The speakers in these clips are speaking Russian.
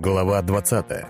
Глава 20.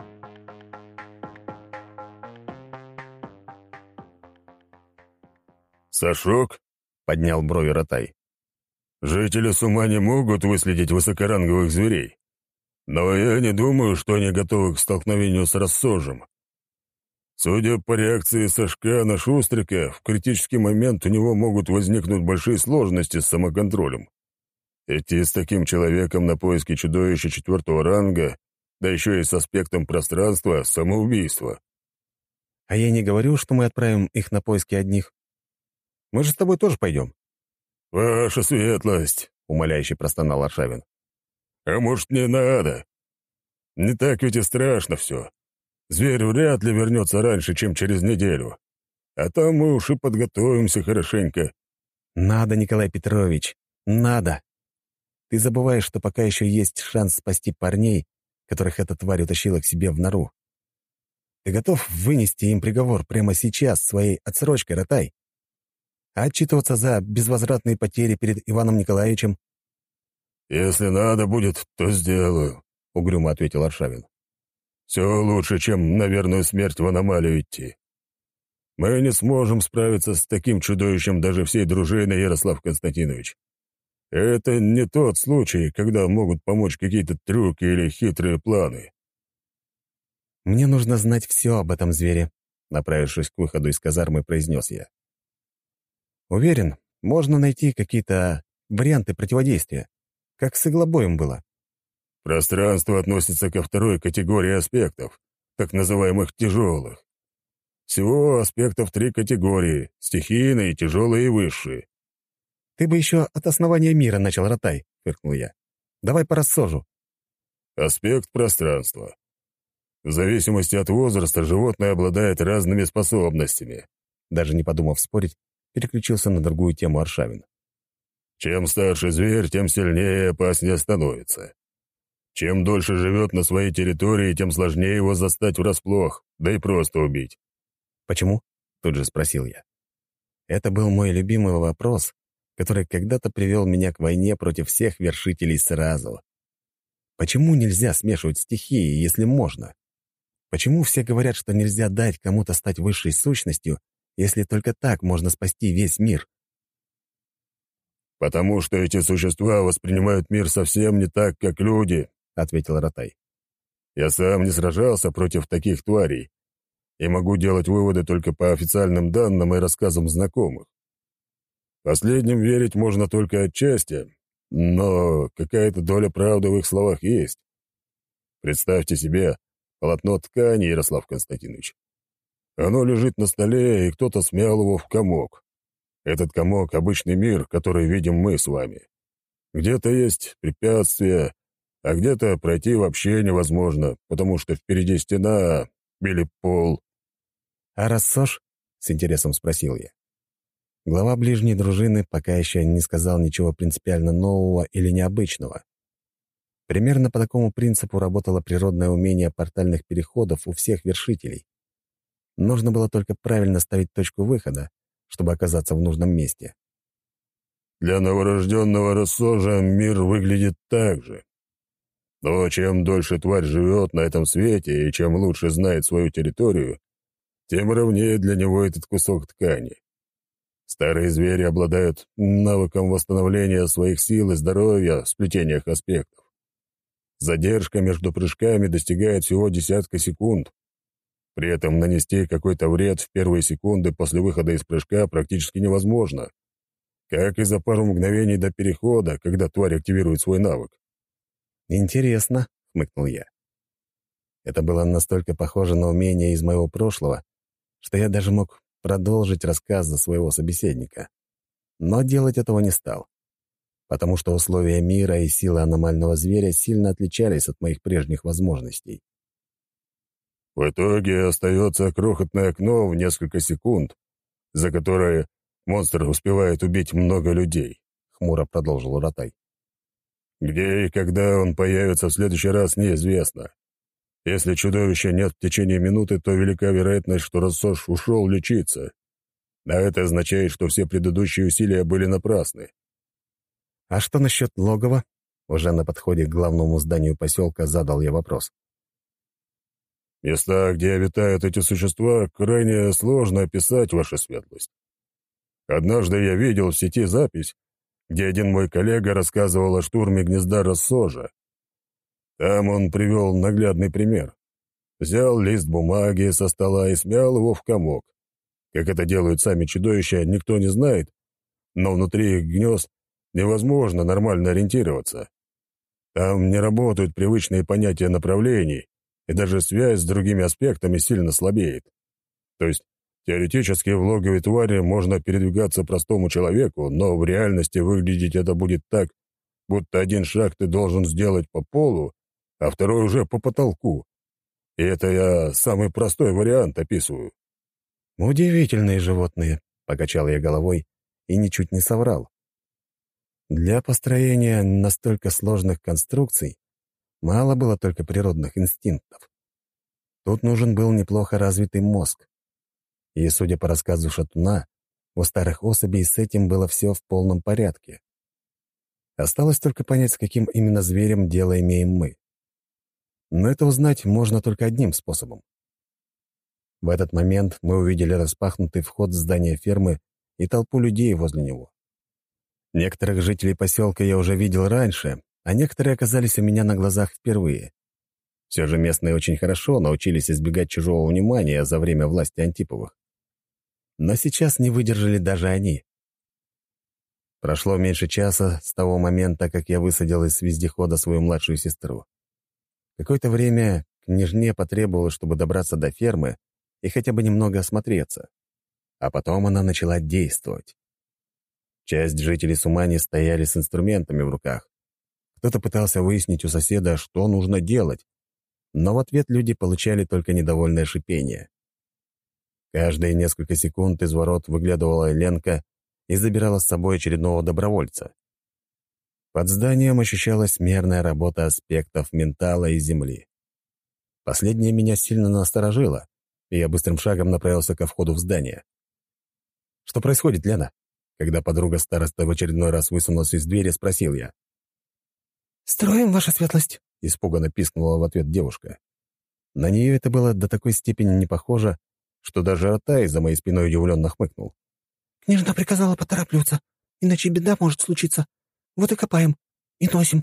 «Сашок?» — поднял брови Ротай. «Жители с ума не могут выследить высокоранговых зверей. Но я не думаю, что они готовы к столкновению с рассожем. Судя по реакции Сашка на Шустрика, в критический момент у него могут возникнуть большие сложности с самоконтролем. Идти с таким человеком на поиски чудовища 4-го ранга, да еще и с аспектом пространства — самоубийство». А я не говорю, что мы отправим их на поиски одних. Мы же с тобой тоже пойдем. «Ваша светлость!» — умоляюще простонал Аршавин. «А может, не надо? Не так ведь и страшно все. Зверь вряд ли вернется раньше, чем через неделю. А там мы уж и подготовимся хорошенько». Надо, Николай Петрович, надо. Ты забываешь, что пока еще есть шанс спасти парней, которых эта тварь утащила к себе в нору. Ты готов вынести им приговор прямо сейчас своей отсрочкой, Ротай? А отчитываться за безвозвратные потери перед Иваном Николаевичем? «Если надо будет, то сделаю», — угрюмо ответил Аршавин. «Все лучше, чем на верную смерть в аномалию идти. Мы не сможем справиться с таким чудовищем даже всей дружиной, Ярослав Константинович. Это не тот случай, когда могут помочь какие-то трюки или хитрые планы». Мне нужно знать все об этом звере, направившись к выходу из казармы, произнес я. Уверен, можно найти какие-то варианты противодействия, как с иглобоем было. Пространство относится ко второй категории аспектов, так называемых тяжелых. Всего аспектов 3 категории — стихийные, тяжелые и высшие. «Ты бы еще от основания мира начал, Ротай», — фыркнул я. «Давай по рассожу». Аспект пространства. В зависимости от возраста животное обладает разными способностями. Даже не подумав спорить, переключился на другую тему Аршавин. Чем старше зверь, тем сильнее и опаснее становится. Чем дольше живет на своей территории, тем сложнее его застать врасплох, да и просто убить. «Почему?» — тут же спросил я. Это был мой любимый вопрос, который когда-то привел меня к войне против всех вершителей сразу. Почему нельзя смешивать стихии, если можно? Почему все говорят, что нельзя дать кому-то стать высшей сущностью, если только так можно спасти весь мир? «Потому что эти существа воспринимают мир совсем не так, как люди», — ответил Ротай. «Я сам не сражался против таких тварей и могу делать выводы только по официальным данным и рассказам знакомых. Последним верить можно только отчасти, но какая-то доля правды в их словах есть. Представьте себе полотно ткани, Ярослав Константинович. Оно лежит на столе, и кто-то смял его в комок. Этот комок — обычный мир, который видим мы с вами. Где-то есть препятствия, а где-то пройти вообще невозможно, потому что впереди стена или пол». «А рассож?» — с интересом спросил я. Глава ближней дружины пока еще не сказал ничего принципиально нового или необычного. Примерно по такому принципу работало природное умение портальных переходов у всех вершителей. Нужно было только правильно ставить точку выхода, чтобы оказаться в нужном месте. «Для новорожденного рассожа мир выглядит так же. Но чем дольше тварь живет на этом свете и чем лучше знает свою территорию, тем ровнее для него этот кусок ткани. Старые звери обладают навыком восстановления своих сил и здоровья в сплетениях аспектов. Задержка между прыжками достигает всего десятка секунд. При этом нанести какой-то вред в первые секунды после выхода из прыжка практически невозможно, как и за пару мгновений до перехода, когда тварь активирует свой навык. «Интересно», — хмыкнул я. Это было настолько похоже на умение из моего прошлого, что я даже мог продолжить рассказ за своего собеседника. Но делать этого не стал, потому что условия мира и силы аномального зверя сильно отличались от моих прежних возможностей. В итоге остается крохотное окно в несколько секунд, за которое монстр успевает убить много людей», — хмуро продолжил Ротай. «Где и когда он появится в следующий раз, неизвестно. Если чудовища нет в течение минуты, то велика вероятность, что рассож ушел лечиться. А это означает, что все предыдущие усилия были напрасны». «А что насчет логова?» Уже на подходе к главному зданию поселка задал я вопрос. «Места, где обитают эти существа, крайне сложно описать, ваша светлость. Однажды я видел в сети запись, где один мой коллега рассказывал о штурме гнезда Рассожа. Там он привел наглядный пример. Взял лист бумаги со стола и смял его в комок. Как это делают сами чудовища, никто не знает, но внутри их гнезд невозможно нормально ориентироваться. Там не работают привычные понятия направлений, и даже связь с другими аспектами сильно слабеет. То есть, теоретически в логове твари можно передвигаться простому человеку, но в реальности выглядеть это будет так, будто один шаг ты должен сделать по полу, а второй уже по потолку. И это я самый простой вариант описываю. «Удивительные животные», — покачал я головой и ничуть не соврал. Для построения настолько сложных конструкций мало было только природных инстинктов. Тут нужен был неплохо развитый мозг. И, судя по рассказу Шатуна, у старых особей с этим было все в полном порядке. Осталось только понять, с каким именно зверем дело имеем мы. Но это узнать можно только одним способом. В этот момент мы увидели распахнутый вход в здание фермы и толпу людей возле него. Некоторых жителей поселка я уже видел раньше, а некоторые оказались у меня на глазах впервые. Все же местные очень хорошо научились избегать чужого внимания за время власти Антиповых. Но сейчас не выдержали даже они. Прошло меньше часа с того момента, как я высадил из вездехода свою младшую сестру. Какое-то время княжне потребовалось, чтобы добраться до фермы и хотя бы немного осмотреться. А потом она начала действовать. Часть жителей Сумани стояли с инструментами в руках. Кто-то пытался выяснить у соседа, что нужно делать, но в ответ люди получали только недовольное шипение. Каждые несколько секунд из ворот выглядывала Ленка и забирала с собой очередного добровольца. Под зданием ощущалась мерная работа аспектов ментала и земли. Последнее меня сильно насторожило, и я быстрым шагом направился ко входу в здание. «Что происходит, Лена?» Когда подруга староста в очередной раз высунулась из двери, спросил я. «Строим, ваша светлость», — испуганно пискнула в ответ девушка. На нее это было до такой степени не похоже, что даже Атай за моей спиной удивленно хмыкнул. «Княжна приказала поторапливаться, иначе беда может случиться. Вот и копаем, и носим».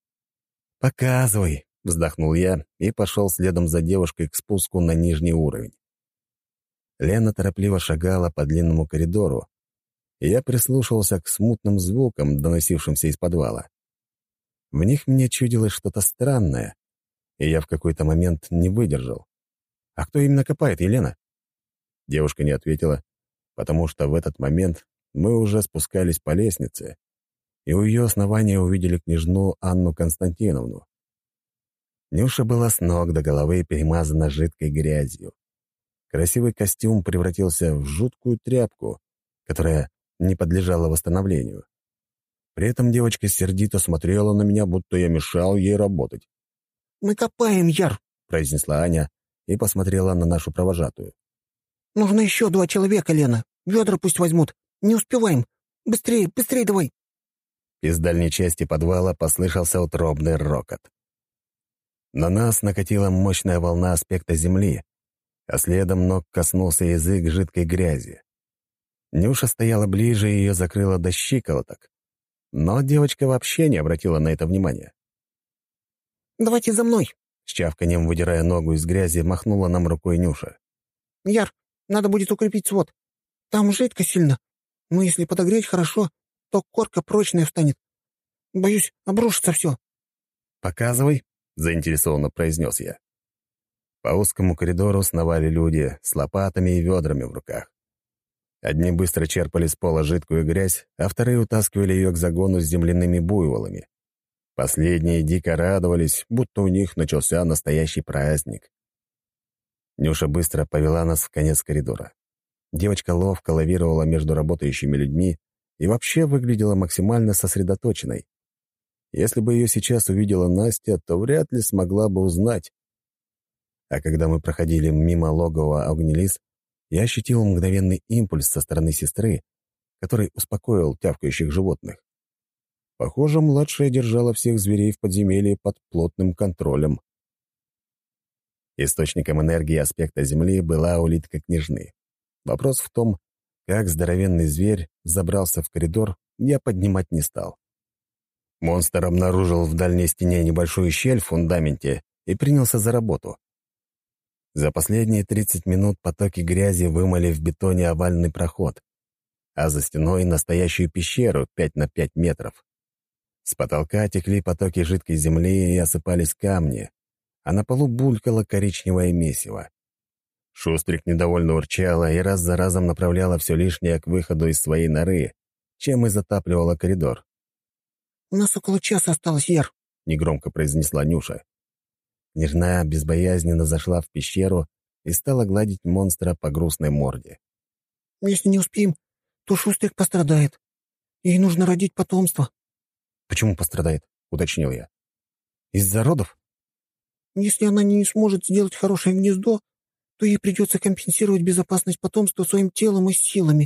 «Показывай», — вздохнул я и пошел следом за девушкой к спуску на нижний уровень. Лена торопливо шагала по длинному коридору, и я прислушивался к смутным звукам, доносившимся из подвала. В них мне чудилось что-то странное, и я в какой-то момент не выдержал. «А кто именно копает, Елена?» Девушка не ответила, потому что в этот момент мы уже спускались по лестнице, и у ее основания увидели княжну Анну Константиновну. Нюша была с ног до головы перемазана жидкой грязью. Красивый костюм превратился в жуткую тряпку, которая не подлежала восстановлению. При этом девочка сердито смотрела на меня, будто я мешал ей работать. «Мы копаем, Яр», — произнесла Аня и посмотрела на нашу провожатую. «Нужно еще 2 человека, Лена. Ведра пусть возьмут. Не успеваем. Быстрее, быстрее давай». Из дальней части подвала послышался утробный рокот. На нас накатила мощная волна аспекта земли, а следом ног коснулся язык жидкой грязи. Нюша стояла ближе и ее закрыла до щиколоток. Но девочка вообще не обратила на это внимания. «Давайте за мной», — с чавканьем, выдирая ногу из грязи, махнула нам рукой Нюша. «Яр, надо будет укрепить свод. Там жидко сильно. Но если подогреть хорошо, то корка прочная встанет. Боюсь, обрушится все». «Показывай», — заинтересованно произнес я. По узкому коридору сновали люди с лопатами и ведрами в руках. Одни быстро черпали с пола жидкую грязь, а вторые утаскивали ее к загону с земляными буйволами. Последние дико радовались, будто у них начался настоящий праздник. Нюша быстро повела нас в конец коридора. Девочка ловко лавировала между работающими людьми и вообще выглядела максимально сосредоточенной. Если бы ее сейчас увидела Настя, то вряд ли смогла бы узнать. А когда мы проходили мимо логова Огнелис, я ощутил мгновенный импульс со стороны сестры, который успокоил тявкающих животных. Похоже, младшая держала всех зверей в подземелье под плотным контролем. Источником энергии аспекта Земли была улитка княжны. Вопрос в том, как здоровенный зверь забрался в коридор, я поднимать не стал. Монстр обнаружил в дальней стене небольшую щель в фундаменте и принялся за работу. За последние 30 минут потоки грязи вымыли в бетоне овальный проход, а за стеной настоящую пещеру 5 на 5 метров. С потолка текли потоки жидкой земли и осыпались камни, а на полу булькало коричневое месиво. Шустрик недовольно урчала и раз за разом направляла все лишнее к выходу из своей норы, чем и затапливала коридор. «У нас около часа осталось, Яр», — негромко произнесла Нюша. Княжна безбоязненно зашла в пещеру и стала гладить монстра по грустной морде. «Если не успеем, то Шустрик пострадает. Ей нужно родить потомство». «Почему пострадает?» — уточнил я. «Из-за родов?» «Если она не сможет сделать хорошее гнездо, то ей придется компенсировать безопасность потомства своим телом и силами.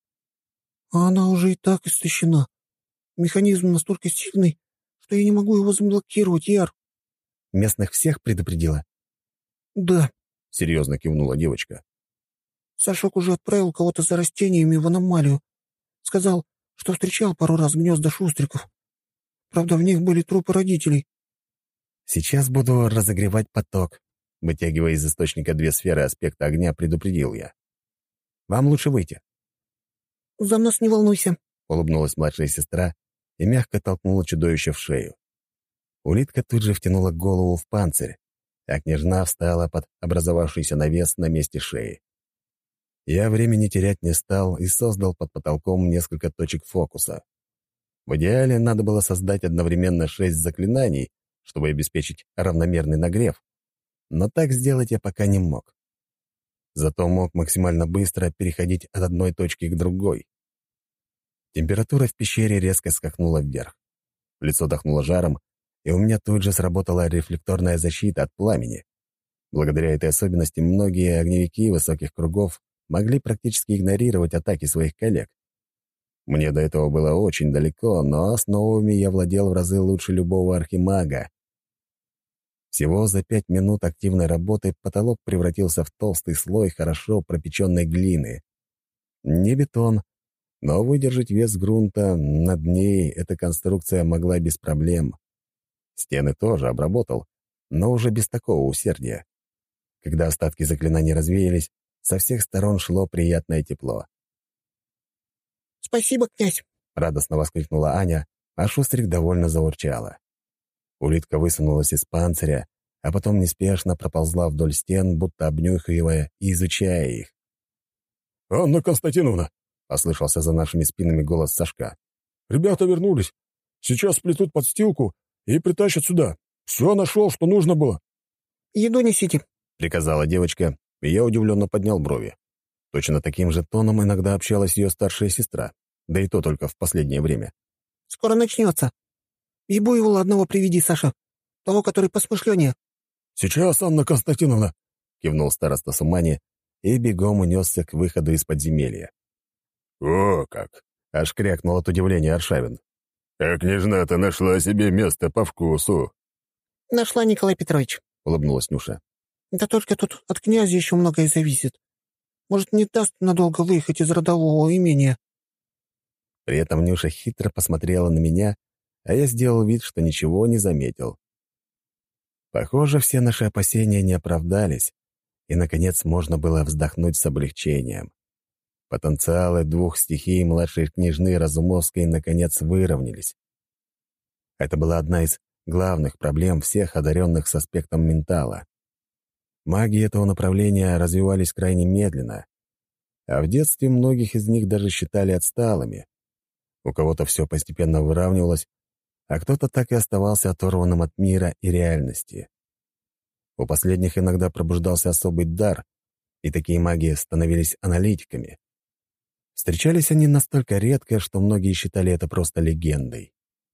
А она уже и так истощена. Механизм настолько сильный, что я не могу его заблокировать, Яр». «Местных всех предупредила?» «Да», — серьезно кивнула девочка. Сашок уже отправил кого-то за растениями в аномалию. Сказал, что встречал пару раз гнезда шустриков. Правда, в них были трупы родителей. «Сейчас буду разогревать поток», — вытягивая из источника 2 сферы аспекта огня, предупредил я. «Вам лучше выйти». «За нас не волнуйся», — улыбнулась младшая сестра и мягко толкнула чудовище в шею. Улитка тут же втянула голову в панцирь, а княжна встала под образовавшийся навес на месте шеи. Я времени терять не стал и создал под потолком несколько точек фокуса. В идеале надо было создать одновременно 6 заклинаний, чтобы обеспечить равномерный нагрев, но так сделать я пока не мог. Зато мог максимально быстро переходить от одной точки к другой. Температура в пещере резко скакнула вверх. В лицо дохнуло жаром, и у меня тут же сработала рефлекторная защита от пламени. Благодаря этой особенности многие огневики высоких кругов могли практически игнорировать атаки своих коллег. Мне до этого было очень далеко, но основами я владел в разы лучше любого архимага. Всего за 5 минут активной работы потолок превратился в толстый слой хорошо пропеченной глины. Не бетон, но выдержать вес грунта над ней эта конструкция могла без проблем. Стены тоже обработал, но уже без такого усердия. Когда остатки заклинаний развеялись, со всех сторон шло приятное тепло. «Спасибо, князь», — радостно воскликнула Аня, а Шустрик довольно заурчала. Улитка высунулась из панциря, а потом неспешно проползла вдоль стен, будто обнюхивая и изучая их. «Анна Константиновна!» — послышался за нашими спинами голос Сашка. «Ребята вернулись. Сейчас сплетут подстилку и притащат сюда. Все нашел, что нужно было». «Еду несите», — приказала девочка, и я удивленно поднял брови. Точно таким же тоном иногда общалась ее старшая сестра, да и то только в последнее время. «Скоро начнется. И буйвола одного приведи, Саша. Того, который посмышленнее». «Сейчас, Анна Константиновна», — кивнул староста Сумани и бегом унесся к выходу из подземелья. «О как!» — аж крякнул от удивления Аршавин. «А княжна-то нашла себе место по вкусу». «Нашла, Николай Петрович», — улыбнулась Нюша. «Да только тут от князя еще многое зависит. Может, не даст надолго выехать из родового имения». При этом Нюша хитро посмотрела на меня, а я сделал вид, что ничего не заметил. Похоже, все наши опасения не оправдались, и, наконец, можно было вздохнуть с облегчением. Потенциалы 2 стихий младшей княжны Разумовской, наконец, выровнялись. Это была одна из главных проблем всех одаренных с аспектом ментала. Маги этого направления развивались крайне медленно, а в детстве многих из них даже считали отсталыми. У кого-то все постепенно выравнивалось, а кто-то так и оставался оторванным от мира и реальности. У последних иногда пробуждался особый дар, и такие маги становились аналитиками. Встречались они настолько редко, что многие считали это просто легендой.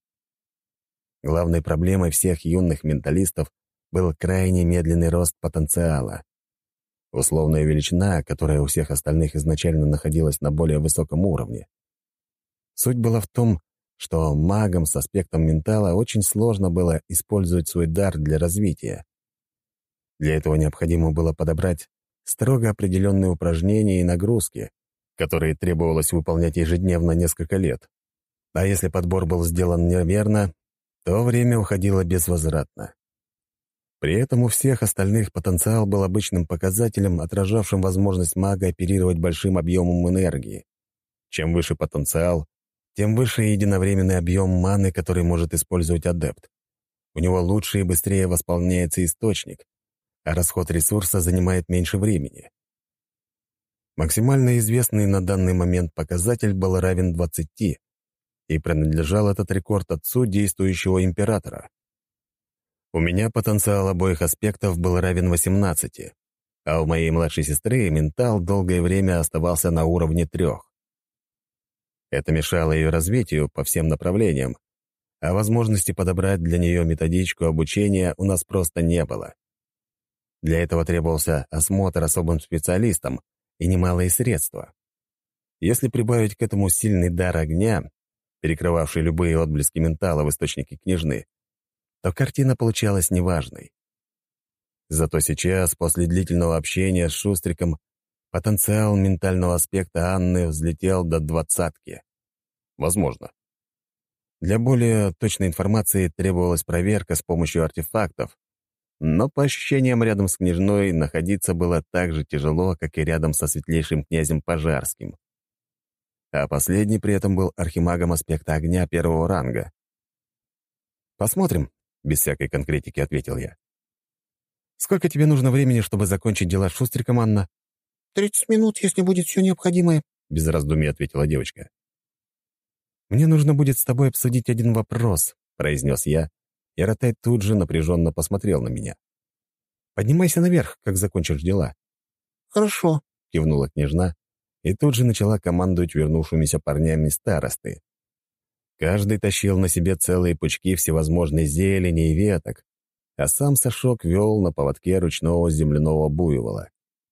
Главной проблемой всех юных менталистов был крайне медленный рост потенциала. Условная величина, которая у всех остальных изначально находилась на более высоком уровне. Суть была в том, что магам с аспектом ментала очень сложно было использовать свой дар для развития. Для этого необходимо было подобрать строго определенные упражнения и нагрузки, которые требовалось выполнять ежедневно несколько лет. А если подбор был сделан неверно, то время уходило безвозвратно. При этом у всех остальных потенциал был обычным показателем, отражавшим возможность мага оперировать большим объемом энергии. Чем выше потенциал, тем выше единовременный объем маны, который может использовать адепт. У него лучше и быстрее восполняется источник, а расход ресурса занимает меньше времени. Максимально известный на данный момент показатель был равен 20, и принадлежал этот рекорд отцу действующего императора. У меня потенциал обоих аспектов был равен 18, а у моей младшей сестры ментал долгое время оставался на уровне 3. Это мешало ее развитию по всем направлениям, а возможности подобрать для нее методичку обучения у нас просто не было. Для этого требовался осмотр особым специалистом и немалые средства. Если прибавить к этому сильный дар огня, перекрывавший любые отблески ментала в источнике княжны, то картина получалась неважной. Зато сейчас, после длительного общения с Шустриком, потенциал ментального аспекта Анны взлетел до 20. Возможно. Для более точной информации требовалась проверка с помощью артефактов, но по ощущениям рядом с княжной находиться было так же тяжело, как и рядом со светлейшим князем Пожарским. А последний при этом был архимагом аспекта огня 1 ранга. «Посмотрим», — без всякой конкретики ответил я. «Сколько тебе нужно времени, чтобы закончить дела с Шустриком, Анна?» 30 минут, если будет все необходимое», — без раздумий ответила девочка. «Мне нужно будет с тобой обсудить один вопрос», — произнес я, и Ротай тут же напряженно посмотрел на меня. «Поднимайся наверх, как закончишь дела». «Хорошо», — кивнула княжна, и тут же начала командовать вернувшимися парнями старосты. Каждый тащил на себе целые пучки всевозможной зелени и веток, а сам Сашок вел на поводке ручного земляного буйвола.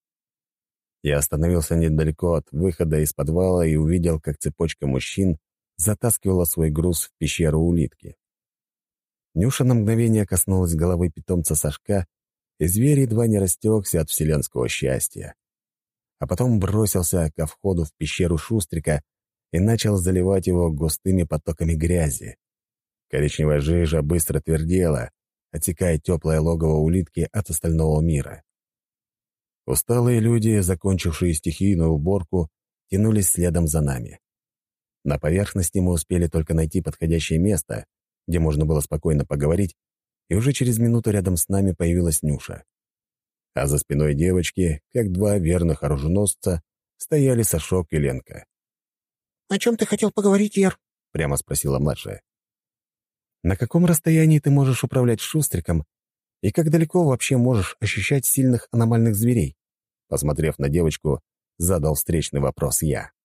Я остановился недалеко от выхода из подвала и увидел, как цепочка мужчин затаскивала свой груз в пещеру улитки. Нюша на мгновение коснулась головы питомца Сашка, и зверь едва не растекся от вселенского счастья. А потом бросился ко входу в пещеру Шустрика и начал заливать его густыми потоками грязи. Коричневая жижа быстро твердела, отсекая теплое логово улитки от остального мира. Усталые люди, закончившие стихийную уборку, тянулись следом за нами. На поверхности мы успели только найти подходящее место, где можно было спокойно поговорить, и уже через минуту рядом с нами появилась Нюша. А за спиной девочки, как два верных оруженосца, стояли Сашок и Ленка. «О чем ты хотел поговорить, Яр?» — прямо спросила младшая. «На каком расстоянии ты можешь управлять Шустриком, и как далеко вообще можешь ощущать сильных аномальных зверей?» Посмотрев на девочку, задал встречный вопрос я.